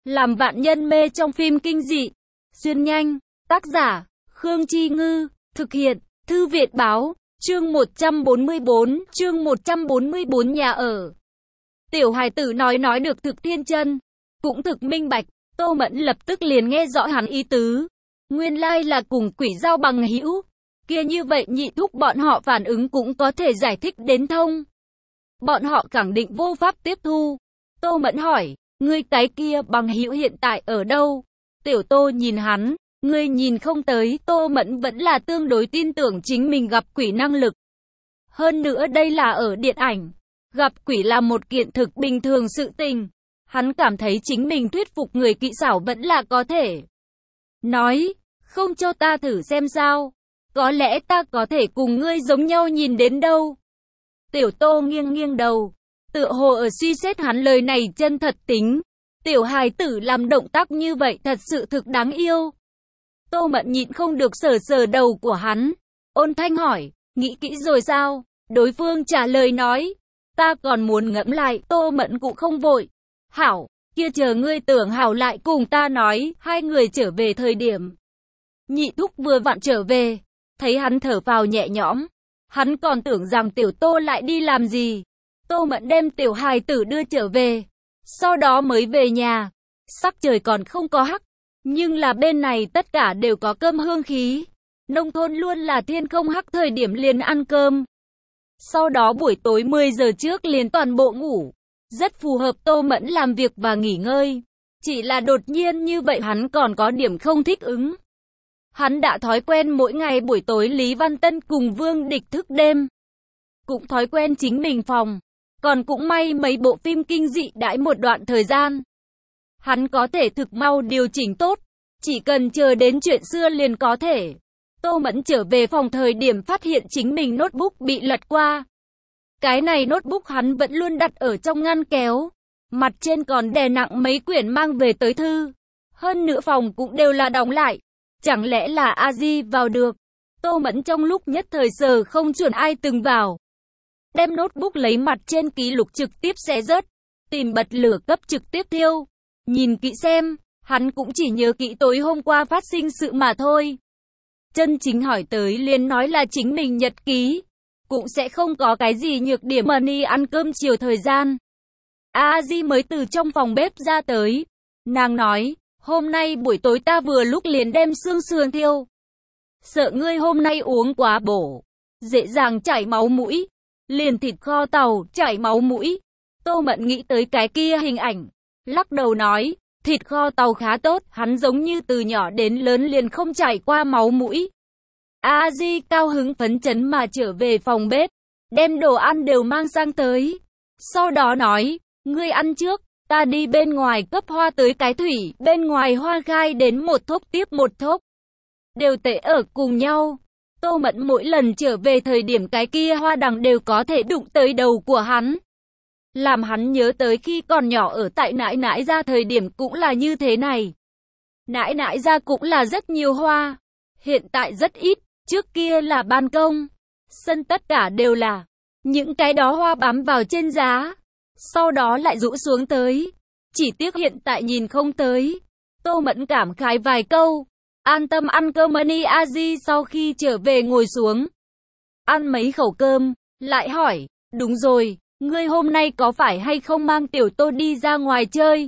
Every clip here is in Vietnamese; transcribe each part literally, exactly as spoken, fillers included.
Làm vạn nhân mê trong phim kinh dị. Xuyên nhanh. Tác giả, Khương Chi Ngư. Thực hiện, Thư viện Báo. Chương một trăm bốn mươi bốn, chương một trăm bốn mươi bốn nhà ở. Tiểu hài tử nói nói được thực thiên chân, cũng thực minh bạch. Tô Mẫn lập tức liền nghe rõ hắn ý tứ. Nguyên lai là cùng quỷ giao bằng hữu. Kia như vậy nhị thúc bọn họ phản ứng cũng có thể giải thích đến thông. Bọn họ khẳng định vô pháp tiếp thu. Tô Mẫn hỏi, ngươi cái kia bằng hữu hiện tại ở đâu? Tiểu Tô nhìn hắn, ngươi nhìn không tới. Tô Mẫn vẫn là tương đối tin tưởng chính mình gặp quỷ năng lực. Hơn nữa đây là ở điện ảnh. Gặp quỷ là một kiện thực bình thường sự tình. Hắn cảm thấy chính mình thuyết phục người kỹ xảo vẫn là có thể. Nói, không cho ta thử xem sao. Có lẽ ta có thể cùng ngươi giống nhau nhìn đến đâu. Tiểu Tô nghiêng nghiêng đầu, tựa hồ ở suy xét hắn lời này chân thật tính. Tiểu hài tử làm động tác như vậy thật sự thực đáng yêu. Tô Mẫn nhịn không được sờ sờ đầu của hắn. Ôn thanh hỏi, nghĩ kỹ rồi sao? Đối phương trả lời nói, ta còn muốn ngẫm lại. Tô Mẫn cũng không vội. Hảo, kia chờ ngươi tưởng hảo lại cùng ta nói. Hai người trở về thời điểm nhị thúc vừa vặn trở về, thấy hắn thở phào nhẹ nhõm. Hắn còn tưởng rằng Tiểu Tô lại đi làm gì. Tô Mẫn đem tiểu hài tử đưa trở về, sau đó mới về nhà. Sắc trời còn không có hắc, nhưng là bên này tất cả đều có cơm hương khí. Nông thôn luôn là thiên không hắc thời điểm liền ăn cơm. Sau đó buổi tối mười giờ trước liền toàn bộ ngủ. Rất phù hợp Tô Mẫn làm việc và nghỉ ngơi. Chỉ là đột nhiên như vậy hắn còn có điểm không thích ứng. Hắn đã thói quen mỗi ngày buổi tối Lý Văn Tân cùng Vương Địch thức đêm. Cũng thói quen chính mình phòng. Còn cũng may mấy bộ phim kinh dị đãi một đoạn thời gian. Hắn có thể thực mau điều chỉnh tốt. Chỉ cần chờ đến chuyện xưa liền có thể. Tô Mẫn trở về phòng thời điểm phát hiện chính mình notebook bị lật qua. Cái này notebook hắn vẫn luôn đặt ở trong ngăn kéo. Mặt trên còn đè nặng mấy quyển mang về tới thư. Hơn nữa phòng cũng đều là đóng lại. Chẳng lẽ là a di vào được? Tô Mẫn trong lúc nhất thời giờ không chuẩn ai từng vào. Đem notebook lấy mặt trên ký lục trực tiếp xé rớt. Tìm bật lửa cấp trực tiếp thiêu. Nhìn kỹ xem, hắn cũng chỉ nhớ kỹ tối hôm qua phát sinh sự mà thôi. Chân chính hỏi tới liền nói là chính mình nhật ký. Cũng sẽ không có cái gì nhược điểm. Money ăn cơm chiều thời gian. a di mới từ trong phòng bếp ra tới. Nàng nói, hôm nay buổi tối ta vừa lúc liền đem xương sườn thiêu. Sợ ngươi hôm nay uống quá bổ, dễ dàng chảy máu mũi. Liền thịt kho tàu, chảy máu mũi. Tô Mẫn nghĩ tới cái kia hình ảnh. Lắc đầu nói, thịt kho tàu khá tốt. Hắn giống như từ nhỏ đến lớn liền không chảy qua máu mũi. a di cao hứng phấn chấn mà trở về phòng bếp. Đem đồ ăn đều mang sang tới. Sau đó nói, ngươi ăn trước. Ta đi bên ngoài cấp hoa tới cái thủy. Bên ngoài hoa khai đến một thốc tiếp một thốc. Đều tệ ở cùng nhau. Tô Mẫn mỗi lần trở về thời điểm cái kia hoa đằng đều có thể đụng tới đầu của hắn. Làm hắn nhớ tới khi còn nhỏ ở tại nãi nãi ra thời điểm cũng là như thế này. Nãi nãi ra cũng là rất nhiều hoa. Hiện tại rất ít. Trước kia là ban công. Sân tất cả đều là những cái đó hoa bám vào trên giá. Sau đó lại rũ xuống tới. Chỉ tiếc hiện tại nhìn không tới. Tô Mẫn cảm khái vài câu. An tâm ăn cơm. Money a di sau khi trở về ngồi xuống. Ăn mấy khẩu cơm. Lại hỏi. Đúng rồi. Ngươi hôm nay có phải hay không mang Tiểu Tô đi ra ngoài chơi?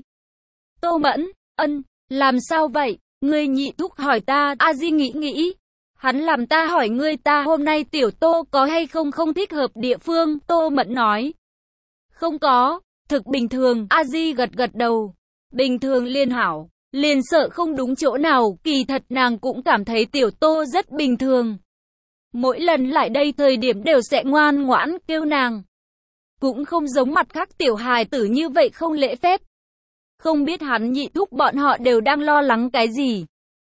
Tô Mẫn. Ân. Làm sao vậy? Ngươi nhị thúc hỏi ta. A di nghĩ nghĩ. Hắn làm ta hỏi ngươi ta hôm nay Tiểu Tô có hay không không thích hợp địa phương. Tô Mẫn nói. Không có. Thực bình thường. A di gật gật đầu. Bình thường liên hảo. Liền sợ không đúng chỗ nào. Kỳ thật nàng cũng cảm thấy Tiểu Tô rất bình thường. Mỗi lần lại đây thời điểm đều sẽ ngoan ngoãn kêu nàng. Cũng không giống mặt khác tiểu hài tử như vậy không lễ phép. Không biết hắn nhị thúc bọn họ đều đang lo lắng cái gì.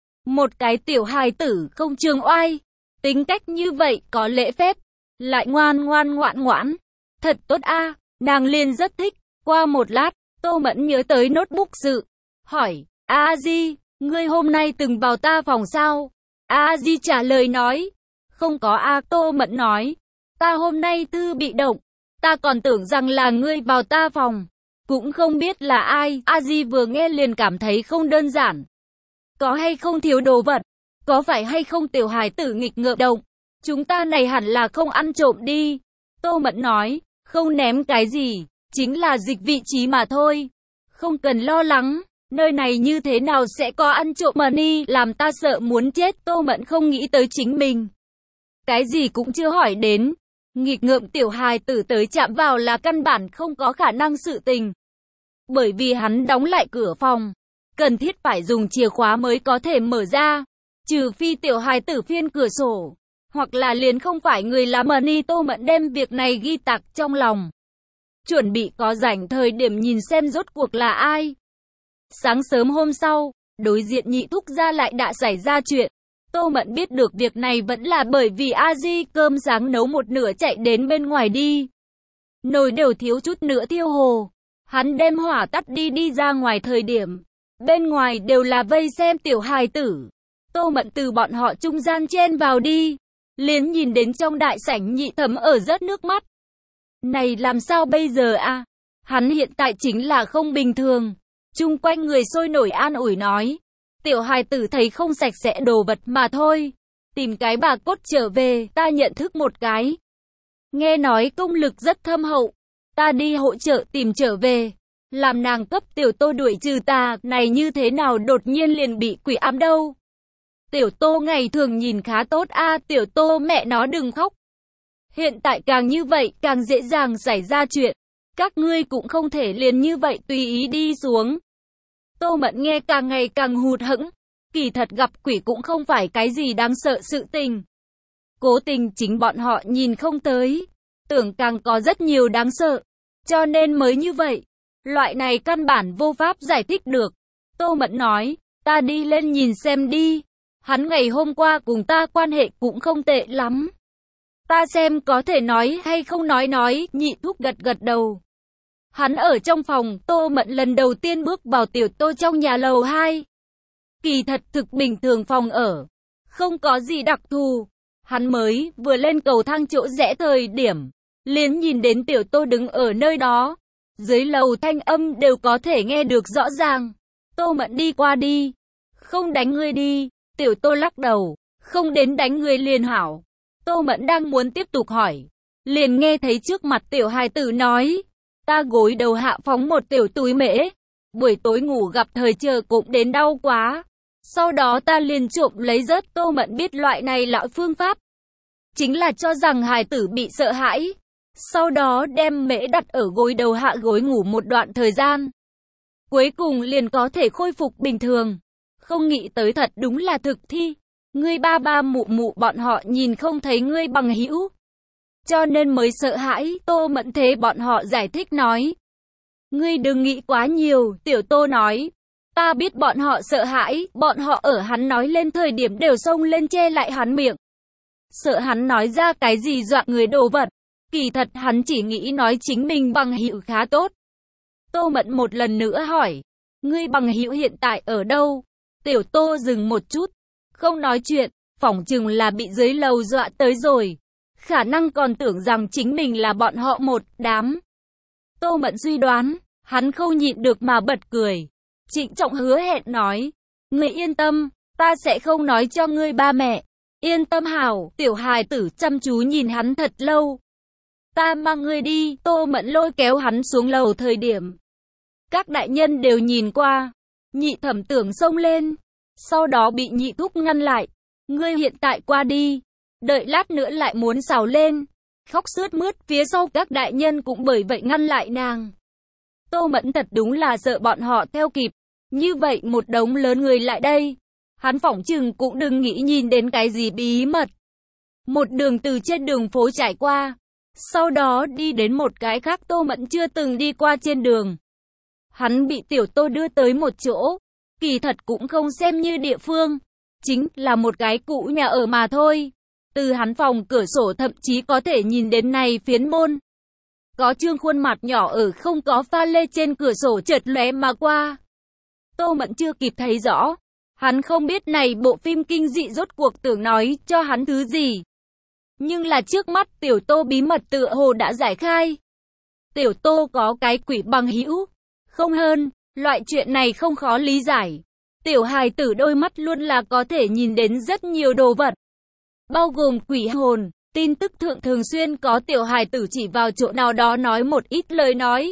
Một cái tiểu hài tử không trường oai. Tính cách như vậy có lễ phép. Lại ngoan ngoan ngoãn ngoãn. Thật tốt a. Nàng liền rất thích. Qua một lát, Tô Mẫn nhớ tới notebook sự. Hỏi, a di, ngươi hôm nay từng vào ta phòng sao? A di trả lời nói. Không có a. Tô Mẫn nói. Ta hôm nay thư bị động. Ta còn tưởng rằng là ngươi vào ta phòng. cũng không biết là ai. A Di vừa nghe liền cảm thấy không đơn giản. Có hay không thiếu đồ vật? Có phải hay không tiểu hài tử nghịch ngợm động? Chúng ta này hẳn là không ăn trộm đi. Tô Mẫn nói, không ném cái gì, chính là dịch vị trí mà thôi. Không cần lo lắng, nơi này như thế nào sẽ có ăn trộm mà ni, làm ta sợ muốn chết. Tô Mẫn không nghĩ tới chính mình. Cái gì cũng chưa hỏi đến. Nghịch ngợm tiểu hài tử tới chạm vào là căn bản không có khả năng sự tình. Bởi vì hắn đóng lại cửa phòng, cần thiết phải dùng chìa khóa mới có thể mở ra. Trừ phi tiểu hài tử phiên cửa sổ, hoặc là liền không phải người làm mà ni. Tô Mẫn đem việc này ghi tạc trong lòng. Chuẩn bị có rảnh thời điểm nhìn xem rốt cuộc là ai. Sáng sớm hôm sau, đối diện Nhị Thúc gia lại đã xảy ra chuyện. Tô Mẫn biết được việc này vẫn là bởi vì A Di cơm sáng nấu một nửa chạy đến bên ngoài đi. Nồi đều thiếu chút nữa thiêu hồ. Hắn đem hỏa tắt đi đi ra ngoài thời điểm. Bên ngoài đều là vây xem tiểu hài tử. Tô Mẫn từ bọn họ trung gian chen vào đi. Liền nhìn đến trong đại sảnh Nhị Thẩm ở rớt nước mắt. Này làm sao bây giờ a? Hắn hiện tại chính là không bình thường. Chung quanh người sôi nổi an ủi nói. Tiểu hài tử thấy không sạch sẽ đồ vật mà thôi. Tìm cái bà cốt trở về, ta nhận thức một cái. Nghe nói công lực rất thâm hậu. Ta đi hỗ trợ tìm trở về. Làm nàng cấp tiểu Tô đuổi trừ tà, này như thế nào đột nhiên liền bị quỷ ám đâu. Tiểu Tô ngày thường nhìn khá tốt a, tiểu Tô mẹ nó đừng khóc. Hiện tại càng như vậy, càng dễ dàng xảy ra chuyện. Các ngươi cũng không thể liền như vậy tùy ý đi xuống. Tô Mẫn nghe càng ngày càng hụt hẫng. Kỳ thật gặp quỷ cũng không phải cái gì đáng sợ sự tình. Cố tình chính bọn họ nhìn không tới. Tưởng càng có rất nhiều đáng sợ. Cho nên mới như vậy. Loại này căn bản vô pháp giải thích được. Tô Mẫn nói, ta đi lên nhìn xem đi. Hắn ngày hôm qua cùng ta quan hệ cũng không tệ lắm. Ta xem có thể nói hay không nói nói. Nhị Thúc gật gật đầu. Hắn ở trong phòng. Tô Mẫn lần đầu tiên bước vào tiểu Tô trong nhà lầu hai. Kỳ thật thực bình thường phòng ở. Không có gì đặc thù. Hắn mới vừa lên cầu thang chỗ rẽ thời điểm. Liền nhìn đến tiểu Tô đứng ở nơi đó. Dưới lầu thanh âm đều có thể nghe được rõ ràng. Tô Mẫn đi qua đi. Không đánh ngươi đi. Tiểu Tô lắc đầu. Không đến đánh ngươi liền hảo. Tô Mẫn đang muốn tiếp tục hỏi. Liền nghe thấy trước mặt tiểu hài tử nói. Ta gối đầu hạ phóng một tiểu túi mễ. Buổi tối ngủ gặp thời chờ cũng đến đau quá. Sau đó ta liền trộm lấy rớt. Tô Mẫn biết loại này là phương pháp. Chính là cho rằng hài tử bị sợ hãi. Sau đó đem mễ đặt ở gối đầu hạ gối ngủ một đoạn thời gian. Cuối cùng liền có thể khôi phục bình thường. Không nghĩ tới thật đúng là thực thi. Ngươi ba ba mụ mụ bọn họ nhìn không thấy ngươi bằng hữu. Cho nên mới sợ hãi. Tô Mẫn thế bọn họ giải thích nói. Ngươi đừng nghĩ quá nhiều. Tiểu Tô nói. Ta biết bọn họ sợ hãi. Bọn họ ở hắn nói lên thời điểm đều xông lên che lại hắn miệng. Sợ hắn nói ra cái gì dọa người đồ vật. Kỳ thật hắn chỉ nghĩ nói chính mình bằng hữu khá tốt. Tô Mẫn một lần nữa hỏi. Ngươi bằng hữu hiện tại ở đâu? Tiểu Tô dừng một chút. Không nói chuyện. Phỏng chừng là bị dưới lầu dọa tới rồi. Khả năng còn tưởng rằng chính mình là bọn họ một đám. Tô Mẫn suy đoán. Hắn không nhịn được mà bật cười. Trịnh trọng hứa hẹn nói. Ngươi yên tâm. Ta sẽ không nói cho ngươi ba mẹ. Yên tâm hảo. Tiểu hài tử chăm chú nhìn hắn thật lâu. Ta mang ngươi đi. Tô Mẫn lôi kéo hắn xuống lầu thời điểm. Các đại nhân đều nhìn qua. Nhị Thẩm tưởng xông lên. Sau đó bị Nhị Thúc ngăn lại. Ngươi hiện tại qua đi. Đợi lát nữa lại muốn xào lên. Khóc sướt mướt. Phía sau các đại nhân cũng bởi vậy ngăn lại nàng. Tô Mẫn thật đúng là sợ bọn họ theo kịp. Như vậy một đống lớn người lại đây. Hắn phỏng chừng cũng đừng nghĩ nhìn đến cái gì bí mật. Một đường từ trên đường phố trải qua. Sau đó đi đến một cái khác Tô Mẫn chưa từng đi qua trên đường. Hắn bị tiểu Tô đưa tới một chỗ. Kỳ thật cũng không xem như địa phương. Chính là một cái cũ nhà ở mà thôi. Từ hắn phòng cửa sổ thậm chí có thể nhìn đến này phiến môn. Có trương khuôn mặt nhỏ ở không có pha lê trên cửa sổ chợt lóe mà qua. Tô Mẫn chưa kịp thấy rõ. Hắn không biết này bộ phim kinh dị rốt cuộc tưởng nói cho hắn thứ gì. Nhưng là trước mắt tiểu Tô bí mật tựa hồ đã giải khai. Tiểu Tô có cái quỷ bằng hữu. không hơn. Loại chuyện này không khó lý giải. Tiểu hài tử đôi mắt luôn là có thể nhìn đến rất nhiều đồ vật, bao gồm quỷ hồn. Tin tức thượng thường xuyên có tiểu hài tử chỉ vào chỗ nào đó nói một ít lời nói,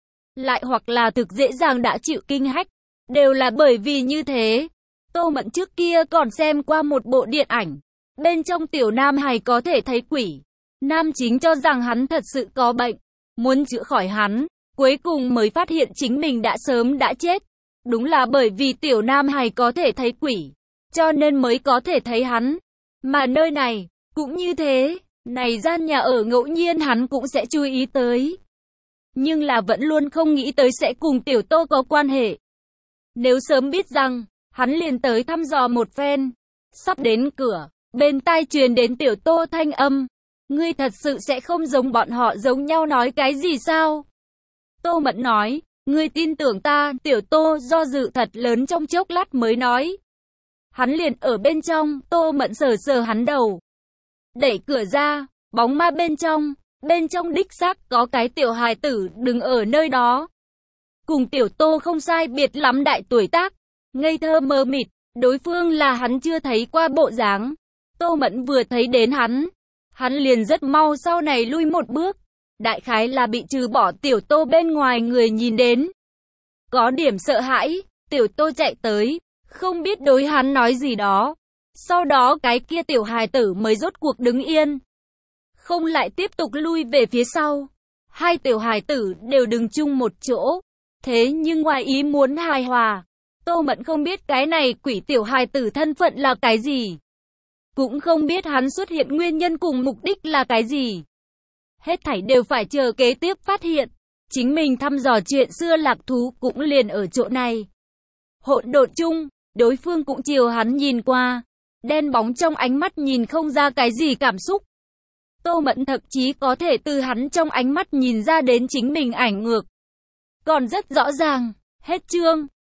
lại hoặc là thực dễ dàng đã chịu kinh hách. Đều là bởi vì như thế. Tô Mẫn trước kia còn xem qua một bộ điện ảnh, bên trong tiểu nam hài có thể thấy quỷ. Nam chính cho rằng hắn thật sự có bệnh, muốn chữa khỏi hắn, cuối cùng mới phát hiện chính mình đã sớm đã chết. Đúng là bởi vì tiểu nam hài có thể thấy quỷ, cho nên mới có thể thấy hắn. Mà nơi này, cũng như thế, này gian nhà ở ngẫu nhiên hắn cũng sẽ chú ý tới. Nhưng là vẫn luôn không nghĩ tới sẽ cùng tiểu Tô có quan hệ. Nếu sớm biết rằng, hắn liền tới thăm dò một phen. Sắp đến cửa, bên tai truyền đến tiểu Tô thanh âm. Ngươi thật sự sẽ không giống bọn họ giống nhau nói cái gì sao? Tô Mẫn nói, ngươi tin tưởng ta, tiểu Tô do dự thật lớn trong chốc lát mới nói. Hắn liền ở bên trong, Tô Mẫn sờ sờ hắn đầu. Đẩy cửa ra, bóng ma bên trong, bên trong đích xác có cái tiểu hài tử đứng ở nơi đó. Cùng tiểu Tô không sai biệt lắm đại tuổi tác, ngây thơ mơ mịt, đối phương là hắn chưa thấy qua bộ dáng. Tô Mẫn vừa thấy đến hắn, hắn liền rất mau sau này lui một bước, đại khái là bị trừ bỏ tiểu Tô bên ngoài người nhìn đến. Có điểm sợ hãi, tiểu Tô chạy tới, không biết đối hắn nói gì đó. Sau đó cái kia tiểu hài tử mới rốt cuộc đứng yên, không lại tiếp tục lui về phía sau. Hai tiểu hài tử đều đứng chung một chỗ, thế nhưng ngoài ý muốn hài hòa. Tô Mẫn không biết cái này quỷ tiểu hài tử thân phận là cái gì, cũng không biết hắn xuất hiện nguyên nhân cùng mục đích là cái gì. Hết thảy đều phải chờ kế tiếp phát hiện. Chính mình thăm dò chuyện xưa lạc thú cũng liền ở chỗ này. Hỗn độn chung, đối phương cũng chiều hắn nhìn qua, đen bóng trong ánh mắt nhìn không ra cái gì cảm xúc. Tô Mẫn thậm chí có thể từ hắn trong ánh mắt nhìn ra đến chính mình ảnh ngược. Còn rất rõ ràng, hết chương.